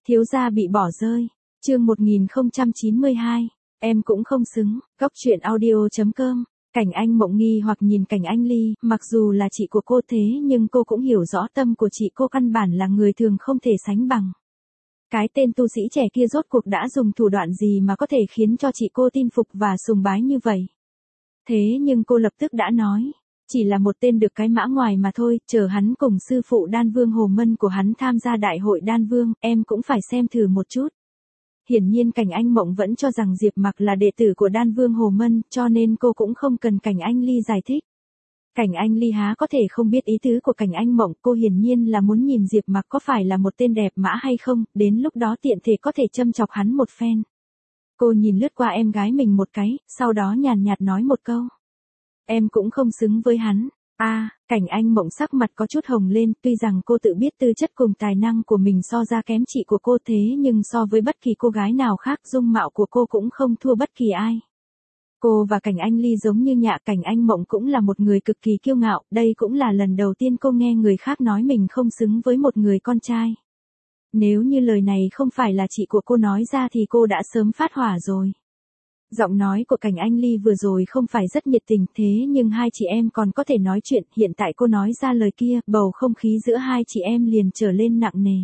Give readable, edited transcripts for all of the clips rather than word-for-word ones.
Thiếu gia bị bỏ rơi. Chương 1092. Em cũng không xứng. Góc truyện audio.com. Cảnh Anh Mộng nghi hoặc nhìn Cảnh Anh Ly, mặc dù là chị của cô thế nhưng cô cũng hiểu rõ tâm của chị cô căn bản là người thường không thể sánh bằng. Cái tên tu sĩ trẻ kia rốt cuộc đã dùng thủ đoạn gì mà có thể khiến cho chị cô tin phục và sùng bái như vậy. Thế nhưng cô lập tức đã nói, chỉ là một tên được cái mã ngoài mà thôi, chờ hắn cùng sư phụ Đan Vương Hồ Mân của hắn tham gia đại hội Đan Vương, em cũng phải xem thử một chút. Hiển nhiên Cảnh Anh Mộng vẫn cho rằng Diệp Mặc là đệ tử của Đan Vương Hồ Mân, cho nên cô cũng không cần Cảnh Anh Ly giải thích. Cảnh Anh Ly há có thể không biết ý tứ của Cảnh Anh Mộng, cô hiển nhiên là muốn nhìn Diệp Mặc có phải là một tên đẹp mã hay không, đến lúc đó tiện thể có thể châm chọc hắn một phen. Cô nhìn lướt qua em gái mình một cái, sau đó nhàn nhạt nói một câu. Em cũng không xứng với hắn. Cảnh Anh Mộng sắc mặt có chút hồng lên, tuy rằng cô tự biết tư chất cùng tài năng của mình so ra kém chị của cô thế nhưng so với bất kỳ cô gái nào khác dung mạo của cô cũng không thua bất kỳ ai. Cô và Cảnh Anh Ly giống như nhạ, Cảnh Anh Mộng cũng là một người cực kỳ kiêu ngạo, đây cũng là lần đầu tiên cô nghe người khác nói mình không xứng với một người con trai. Nếu như lời này không phải là chị của cô nói ra thì cô đã sớm phát hỏa rồi. Giọng nói của Cảnh Anh Ly vừa rồi không phải rất nhiệt tình thế nhưng hai chị em còn có thể nói chuyện, hiện tại cô nói ra lời kia, bầu không khí giữa hai chị em liền trở lên nặng nề.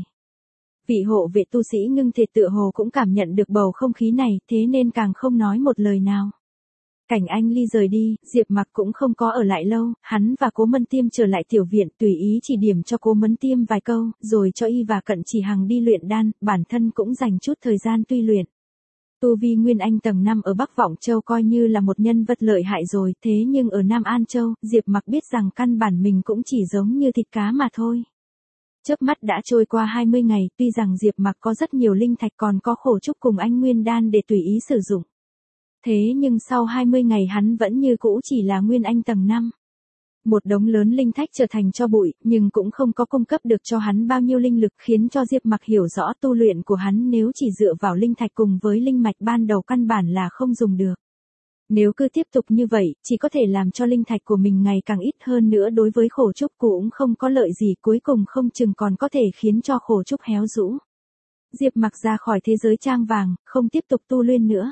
Vị hộ vệ tu sĩ Ngưng Thiệt tựa hồ cũng cảm nhận được bầu không khí này, thế nên càng không nói một lời nào. Cảnh Anh Ly rời đi, Diệp Mặc cũng không có ở lại lâu, hắn và Cố Mân Tiêm trở lại tiểu viện, tùy ý chỉ điểm cho Cố Mân Tiêm vài câu, rồi cho y và Cận Chỉ Hằng đi luyện đan, bản thân cũng dành chút thời gian tu luyện. Tu vi Nguyên Anh tầng 5 ở Bắc Vọng Châu coi như là một nhân vật lợi hại rồi, thế nhưng ở Nam An Châu, Diệp Mặc biết rằng căn bản mình cũng chỉ giống như thịt cá mà thôi. Chớp mắt đã trôi qua 20 ngày, tuy rằng Diệp Mặc có rất nhiều linh thạch còn có khổ trúc cùng anh Nguyên Đan để tùy ý sử dụng. Thế nhưng sau 20 ngày hắn vẫn như cũ chỉ là Nguyên Anh tầng 5. Một đống lớn linh thạch trở thành cho bụi, nhưng cũng không có cung cấp được cho hắn bao nhiêu linh lực, khiến cho Diệp Mặc hiểu rõ tu luyện của hắn nếu chỉ dựa vào linh thạch cùng với linh mạch ban đầu căn bản là không dùng được. Nếu cứ tiếp tục như vậy, chỉ có thể làm cho linh thạch của mình ngày càng ít hơn nữa, đối với khổ trúc cũng không có lợi gì, cuối cùng không chừng còn có thể khiến cho khổ trúc héo rũ. Diệp Mặc ra khỏi thế giới trang vàng, không tiếp tục tu luyện nữa.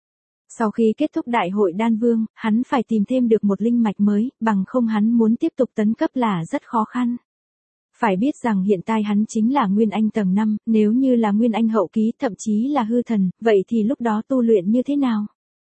Sau khi kết thúc đại hội Đan Vương, hắn phải tìm thêm được một linh mạch mới, bằng không hắn muốn tiếp tục tấn cấp là rất khó khăn. Phải biết rằng hiện tại hắn chính là Nguyên Anh tầng 5, nếu như là Nguyên Anh hậu kỳ, thậm chí là hư thần, vậy thì lúc đó tu luyện như thế nào?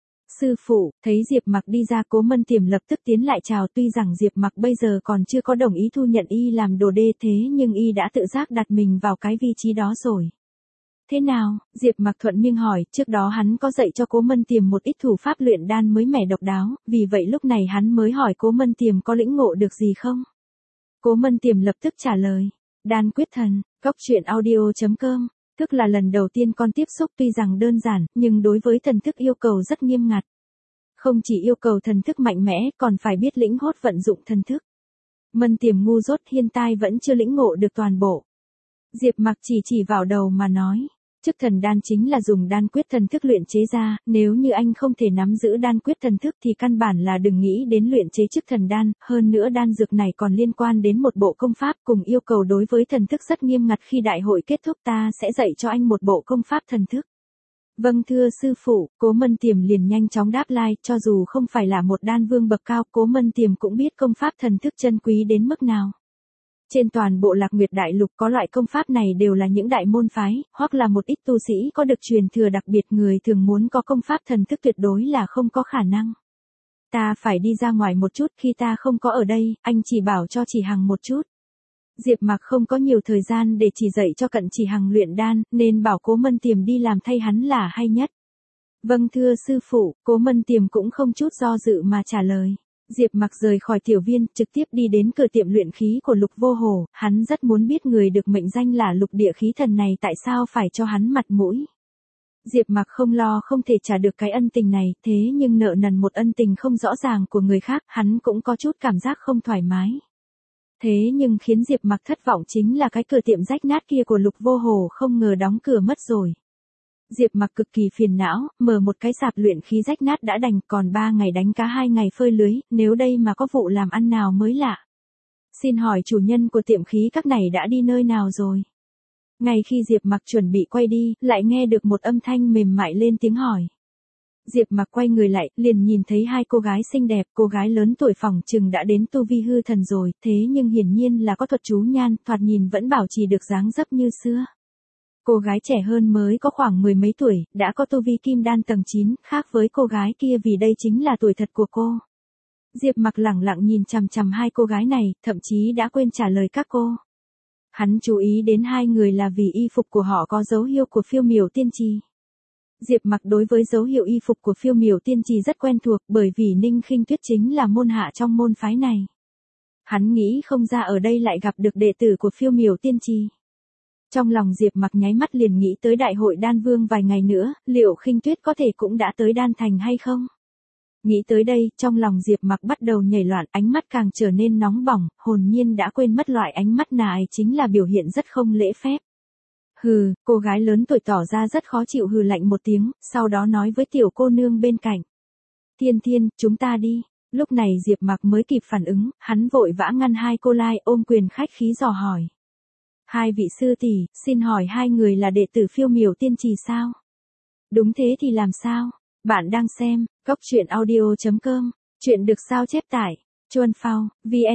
Sư phụ, thấy Diệp Mặc đi ra, Cố Mân Tiềm lập tức tiến lại chào, tuy rằng Diệp Mặc bây giờ còn chưa có đồng ý thu nhận y làm đồ đê thế nhưng y đã tự giác đặt mình vào cái vị trí đó rồi. Thế nào? Diệp Mặc thuận miệng hỏi, trước đó hắn có dạy cho Cố Mân Tiềm một ít thủ pháp luyện đan mới mẻ độc đáo, vì vậy lúc này hắn mới hỏi Cố Mân Tiềm có lĩnh ngộ được gì không? Cố Mân Tiềm lập tức trả lời, đan quyết thần. Góc truyện audio.com. Tức là lần đầu tiên con tiếp xúc, tuy rằng đơn giản, nhưng đối với thần thức yêu cầu rất nghiêm ngặt. Không chỉ yêu cầu thần thức mạnh mẽ, còn phải biết lĩnh hốt vận dụng thần thức. Mân Tiềm ngu dốt, hiện tại vẫn chưa lĩnh ngộ được toàn bộ. Diệp Mặc chỉ vào đầu mà nói, chức thần đan chính là dùng đan quyết thần thức luyện chế ra, nếu như anh không thể nắm giữ đan quyết thần thức thì căn bản là đừng nghĩ đến luyện chế chức thần đan, hơn nữa đan dược này còn liên quan đến một bộ công pháp, cùng yêu cầu đối với thần thức rất nghiêm ngặt, khi đại hội kết thúc ta sẽ dạy cho anh một bộ công pháp thần thức. Vâng thưa sư phụ. Cố Mân Tiềm liền nhanh chóng đáp lại, cho dù không phải là một đan vương bậc cao, Cố Mân Tiềm cũng biết công pháp thần thức chân quý đến mức nào. Trên toàn bộ Lạc Nguyệt Đại Lục có loại công pháp này đều là những đại môn phái, hoặc là một ít tu sĩ có được truyền thừa đặc biệt, người thường muốn có công pháp thần thức tuyệt đối là không có khả năng. Ta phải đi ra ngoài một chút, khi ta không có ở đây, anh chỉ bảo cho Chỉ Hằng một chút. Diệp Mặc không có nhiều thời gian để chỉ dạy cho Cận Chỉ Hằng luyện đan, nên bảo Cố Mân Tiềm đi làm thay hắn là hay nhất. Vâng thưa sư phụ. Cố Mân Tiềm cũng không chút do dự mà trả lời. Diệp Mặc rời khỏi tiểu viên, trực tiếp đi đến cửa tiệm luyện khí của Lục Vô Hồ, hắn rất muốn biết người được mệnh danh là Lục Địa Khí Thần này tại sao phải cho hắn mặt mũi. Diệp Mặc không lo không thể trả được cái ân tình này, thế nhưng nợ nần một ân tình không rõ ràng của người khác, hắn cũng có chút cảm giác không thoải mái. Thế nhưng khiến Diệp Mặc thất vọng chính là cái cửa tiệm rách nát kia của Lục Vô Hồ không ngờ đóng cửa mất rồi. Diệp Mặc cực kỳ phiền não, mở một cái sạp luyện khí rách nát đã đành, còn 3 ngày đánh cá 2 ngày phơi lưới, nếu đây mà có vụ làm ăn nào mới lạ. Xin hỏi chủ nhân của tiệm khí các này đã đi nơi nào rồi? Ngay khi Diệp Mặc chuẩn bị quay đi, lại nghe được một âm thanh mềm mại lên tiếng hỏi. Diệp Mặc quay người lại, liền nhìn thấy hai cô gái xinh đẹp, cô gái lớn tuổi phỏng chừng đã đến tu vi hư thần rồi, thế nhưng hiển nhiên là có thuật chú nhan, thoạt nhìn vẫn bảo trì được dáng dấp như xưa. Cô gái trẻ hơn mới có khoảng mười mấy tuổi, đã có tu vi kim đan tầng 9, khác với cô gái kia vì đây chính là tuổi thật của cô. Diệp Mặc lẳng lặng nhìn chằm chằm hai cô gái này, thậm chí đã quên trả lời các cô. Hắn chú ý đến hai người là vì y phục của họ có dấu hiệu của Phiêu Miểu Tiên Trì. Diệp Mặc đối với dấu hiệu y phục của Phiêu Miểu Tiên Trì rất quen thuộc, bởi vì Ninh Khinh Tuyết chính là môn hạ trong môn phái này. Hắn nghĩ không ra ở đây lại gặp được đệ tử của Phiêu Miểu Tiên Trì. Trong lòng Diệp Mặc nháy mắt liền nghĩ tới đại hội đan vương vài ngày nữa, liệu Khinh Tuyết có thể cũng đã tới đan thành hay không? Nghĩ tới đây, trong lòng Diệp Mặc bắt đầu nhảy loạn, ánh mắt càng trở nên nóng bỏng, hồn nhiên đã quên mất loại ánh mắt này chính là biểu hiện rất không lễ phép. Hừ, cô gái lớn tuổi tỏ ra rất khó chịu hừ lạnh một tiếng, sau đó nói với tiểu cô nương bên cạnh. Thiên Thiên, chúng ta đi. Lúc này Diệp Mặc mới kịp phản ứng, hắn vội vã ngăn hai cô lai, ôm quyền khách khí dò hỏi. Hai vị sư tỷ, xin hỏi hai người là đệ tử Phiêu Miểu Tiên Trì sao? Đúng thế thì làm sao? Bạn đang xem, coctruyện.audio.com, chuyện được sao chép tải. Chuan Phao,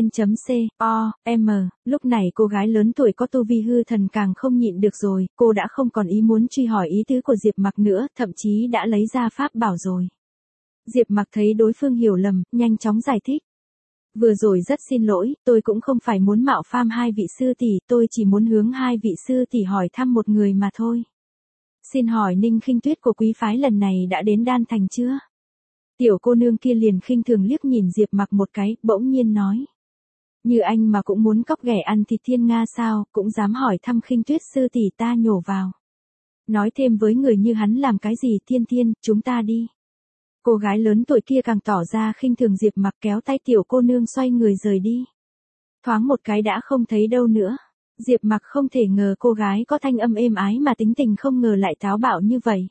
vn.com, lúc này cô gái lớn tuổi có tu vi hư thần càng không nhịn được rồi, cô đã không còn ý muốn truy hỏi ý tứ của Diệp Mặc nữa, thậm chí đã lấy ra pháp bảo rồi. Diệp Mặc thấy đối phương hiểu lầm, nhanh chóng giải thích. Vừa rồi rất xin lỗi, tôi cũng không phải muốn mạo phạm hai vị sư tỷ, tôi chỉ muốn hướng hai vị sư tỷ hỏi thăm một người mà thôi. Xin hỏi Ninh Khinh Tuyết của quý phái lần này đã đến đan thành chưa? Tiểu cô nương kia liền khinh thường liếc nhìn Diệp Mặc một cái, bỗng nhiên nói. Như anh mà cũng muốn cóc ghẻ ăn thịt thiên nga sao, cũng dám hỏi thăm Khinh Tuyết sư tỷ ta nhổ vào. Nói thêm với người như hắn làm cái gì Thiên Thiên, chúng ta đi. Cô gái lớn tuổi kia càng tỏ ra khinh thường Diệp Mặc kéo tay tiểu cô nương xoay người rời đi. Thoáng một cái đã không thấy đâu nữa. Diệp Mặc không thể ngờ cô gái có thanh âm êm ái mà tính tình không ngờ lại táo bạo như vậy.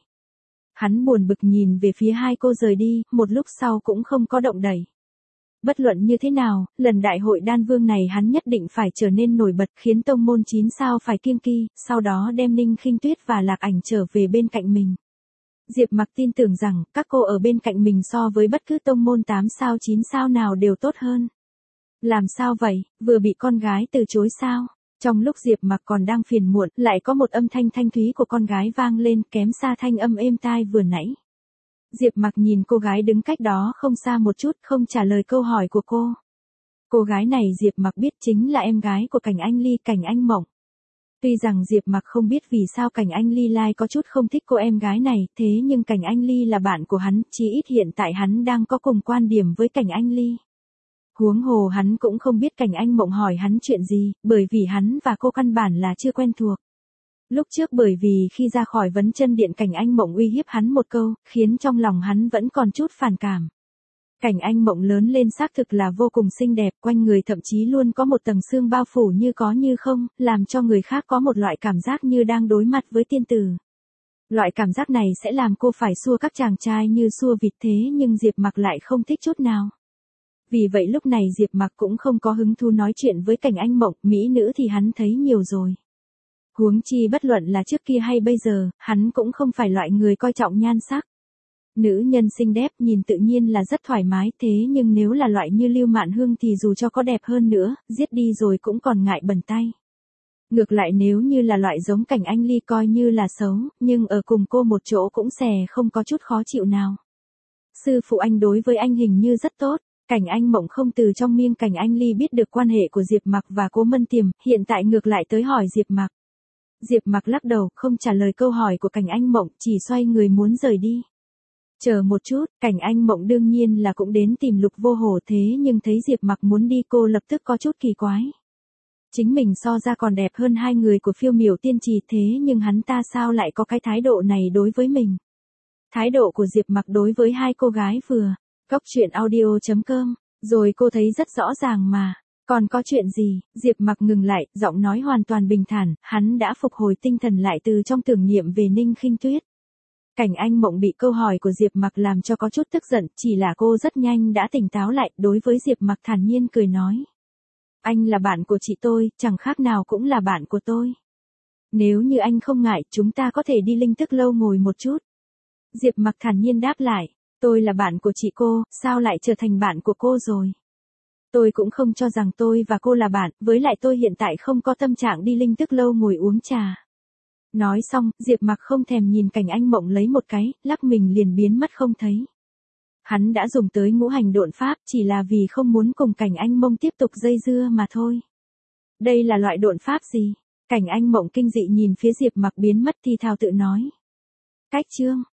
Hắn buồn bực nhìn về phía hai cô rời đi, một lúc sau cũng không có động đẩy. Bất luận như thế nào, lần đại hội đan vương này hắn nhất định phải trở nên nổi bật khiến tông môn 9 sao phải kiêng kỵ, sau đó đem Ninh Khinh Tuyết và Lạc Ảnh trở về bên cạnh mình. Diệp Mặc tin tưởng rằng, các cô ở bên cạnh mình so với bất cứ tông môn 8 sao 9 sao nào đều tốt hơn. Làm sao vậy, vừa bị con gái từ chối sao? Trong lúc Diệp Mặc còn đang phiền muộn, lại có một âm thanh thanh thúy của con gái vang lên, kém xa thanh âm êm tai vừa nãy. Diệp Mặc nhìn cô gái đứng cách đó không xa một chút, không trả lời câu hỏi của cô. Cô gái này Diệp Mặc biết chính là em gái của Cảnh Anh Ly, Cảnh Anh Mộng. Tuy rằng Diệp Mặc không biết vì sao Cảnh Anh Ly lai có chút không thích cô em gái này, thế nhưng Cảnh Anh Ly là bạn của hắn, chí ít hiện tại hắn đang có cùng quan điểm với Cảnh Anh Ly. Huống hồ hắn cũng không biết Cảnh Anh Mộng hỏi hắn chuyện gì, bởi vì hắn và cô căn bản là chưa quen thuộc. Lúc trước bởi vì khi ra khỏi vấn chân điện Cảnh Anh Mộng uy hiếp hắn một câu, khiến trong lòng hắn vẫn còn chút phản cảm. Cảnh Anh Mộng lớn lên xác thực là vô cùng xinh đẹp, quanh người thậm chí luôn có một tầng xương bao phủ như có như không, làm cho người khác có một loại cảm giác như đang đối mặt với tiên tử. Loại cảm giác này sẽ làm cô phải xua các chàng trai như xua vịt, thế nhưng Diệp Mặc lại không thích chút nào. Vì vậy lúc này Diệp Mặc cũng không có hứng thú nói chuyện với Cảnh Anh Mộng, mỹ nữ thì hắn thấy nhiều rồi. Huống chi bất luận là trước kia hay bây giờ, hắn cũng không phải loại người coi trọng nhan sắc. Nữ nhân xinh đẹp nhìn tự nhiên là rất thoải mái, thế nhưng nếu là loại như Lưu Mạn Hương thì dù cho có đẹp hơn nữa, giết đi rồi cũng còn ngại bẩn tay. Ngược lại nếu như là loại giống Cảnh Anh Ly coi như là xấu, nhưng ở cùng cô một chỗ cũng không có chút khó chịu nào. Sư phụ anh đối với anh hình như rất tốt. Cảnh Anh Mộng không từ trong miệng Cảnh Anh Ly biết được quan hệ của Diệp Mặc và Cố Mân Tiềm, hiện tại ngược lại tới hỏi Diệp Mặc. Diệp Mặc lắc đầu, không trả lời câu hỏi của Cảnh Anh Mộng, chỉ xoay người muốn rời đi. Chờ một chút, Cảnh Anh Mộng đương nhiên là cũng đến tìm Lục Vô Hổ, thế nhưng thấy Diệp Mặc muốn đi cô lập tức có chút kỳ quái. Chính mình so ra còn đẹp hơn hai người của Phiêu Miểu Tiên Trì, thế nhưng hắn ta sao lại có cái thái độ này đối với mình? Thái độ của Diệp Mặc đối với hai cô gái vừa. Coctruyện.audio.com, rồi cô thấy rất rõ ràng mà. Còn có chuyện gì? Diệp Mặc ngừng lại, giọng nói hoàn toàn bình thản, hắn đã phục hồi tinh thần lại từ trong tưởng niệm về Ninh Khinh Tuyết. Cảnh Anh Mộng bị câu hỏi của Diệp Mặc làm cho có chút tức giận, chỉ là cô rất nhanh đã tỉnh táo lại, đối với Diệp Mặc thản nhiên cười nói. Anh là bạn của chị tôi, chẳng khác nào cũng là bạn của tôi. Nếu như anh không ngại, chúng ta có thể đi Linh Tức lâu ngồi một chút. Diệp Mặc thản nhiên đáp lại, tôi là bạn của chị cô, sao lại trở thành bạn của cô rồi? Tôi cũng không cho rằng tôi và cô là bạn, với lại tôi hiện tại không có tâm trạng đi Linh Tức lâu ngồi uống trà. Nói xong, Diệp Mặc không thèm nhìn Cảnh Anh Mộng lấy một cái, lắc mình liền biến mất không thấy. Hắn đã dùng tới ngũ hành độn pháp chỉ là vì không muốn cùng Cảnh Anh Mộng tiếp tục dây dưa mà thôi. Đây là loại độn pháp gì? Cảnh Anh Mộng kinh dị nhìn phía Diệp Mặc biến mất thì thào tự nói. Cách chương